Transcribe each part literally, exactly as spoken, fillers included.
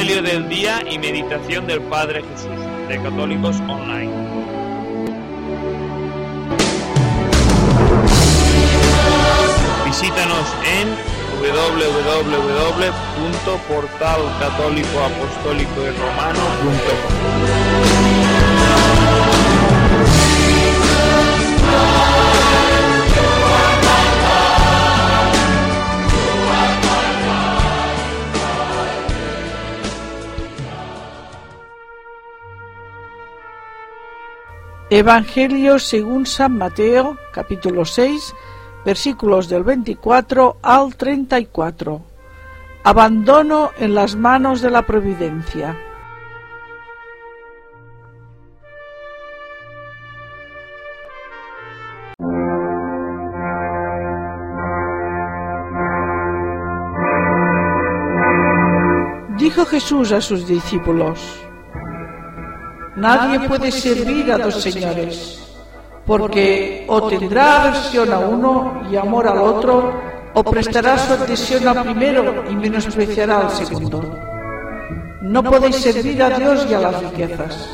Evangelio del día y meditación del Padre Jesús, de Católicos Online. Visítanos en doble u doble u doble u punto portal católico apostólico y romano punto com. Evangelio según San Mateo, capítulo seis, versículos del veinticuatro al treinta y cuatro. Abandono en las manos de la providencia. Dijo Jesús a sus discípulos: nadie puede servir a dos señores, porque o tendrá aversión a uno y amor al otro, o prestará su adhesión al primero y menospreciará al segundo. No podéis servir a Dios y a las riquezas.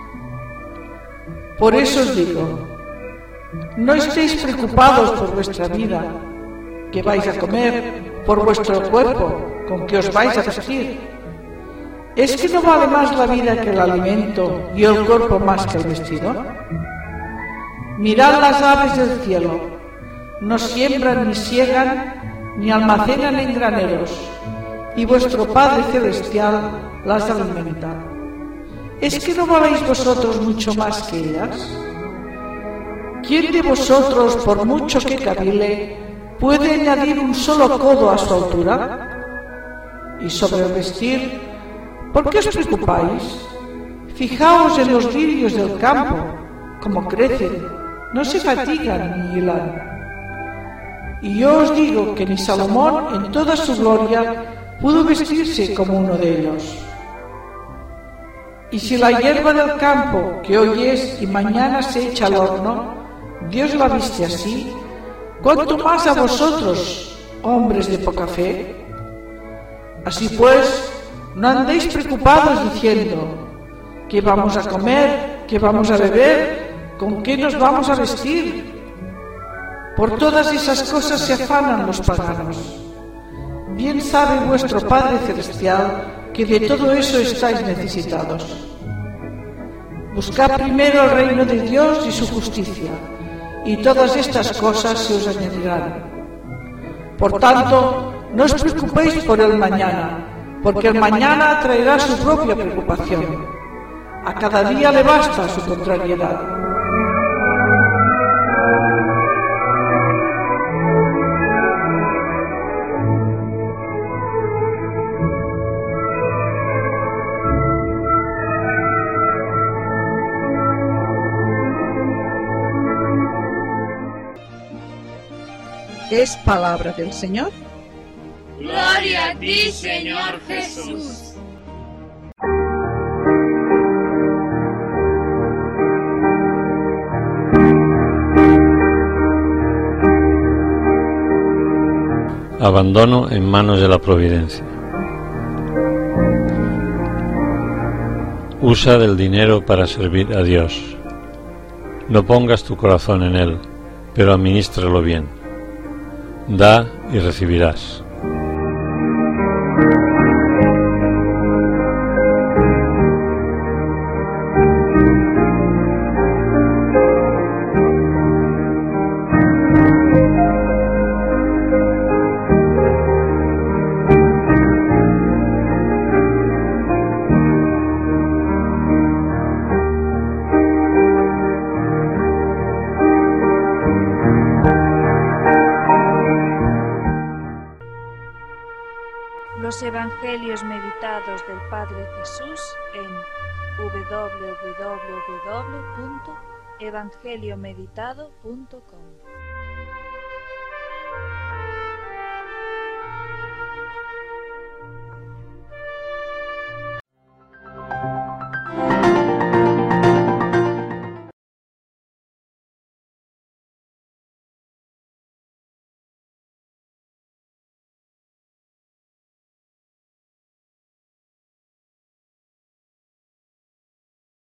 Por eso os digo, no estéis preocupados por vuestra vida, qué vais a comer, por vuestro cuerpo, con qué os vais a vestir. ¿Es que no vale más la vida que el alimento y el cuerpo más que el vestido? Mirad las aves del cielo, no siembran ni siegan ni almacenan en graneros, y vuestro Padre Celestial las alimenta. ¿Es que no valéis vosotros mucho más que ellas? ¿Quién de vosotros, por mucho que cavile, puede añadir un solo codo a su altura? Y sobre el vestir, ¿por qué os preocupáis? Fijaos en los lirios del campo, cómo crecen, no se fatigan ni hilan. Y yo os digo que ni Salomón en toda su gloria pudo vestirse como uno de ellos. Y si la hierba del campo, que hoy es y mañana se echa al horno, Dios la viste así, ¿cuánto más a vosotros, hombres de poca fe? Así pues, no andéis preocupados diciendo: ¿qué vamos a comer? ¿Qué vamos a beber? ¿Con qué nos vamos a vestir? Por todas esas cosas se afanan los paganos. Bien sabe vuestro Padre Celestial que de todo eso estáis necesitados. Buscad primero el reino de Dios y su justicia, y todas estas cosas se os añadirán. Por tanto, no os preocupéis por el mañana, porque el mañana traerá su propia preocupación. A cada día le basta su contrariedad. Es palabra del Señor. Gloria a ti, Señor Jesús. Abandono en manos de la providencia. Usa del dinero para servir a Dios. No pongas tu corazón en él, pero administralo bien. Da y recibirás. Los Evangelios meditados del Padre Jesús en doble u doble u doble u punto evangelio meditado punto com.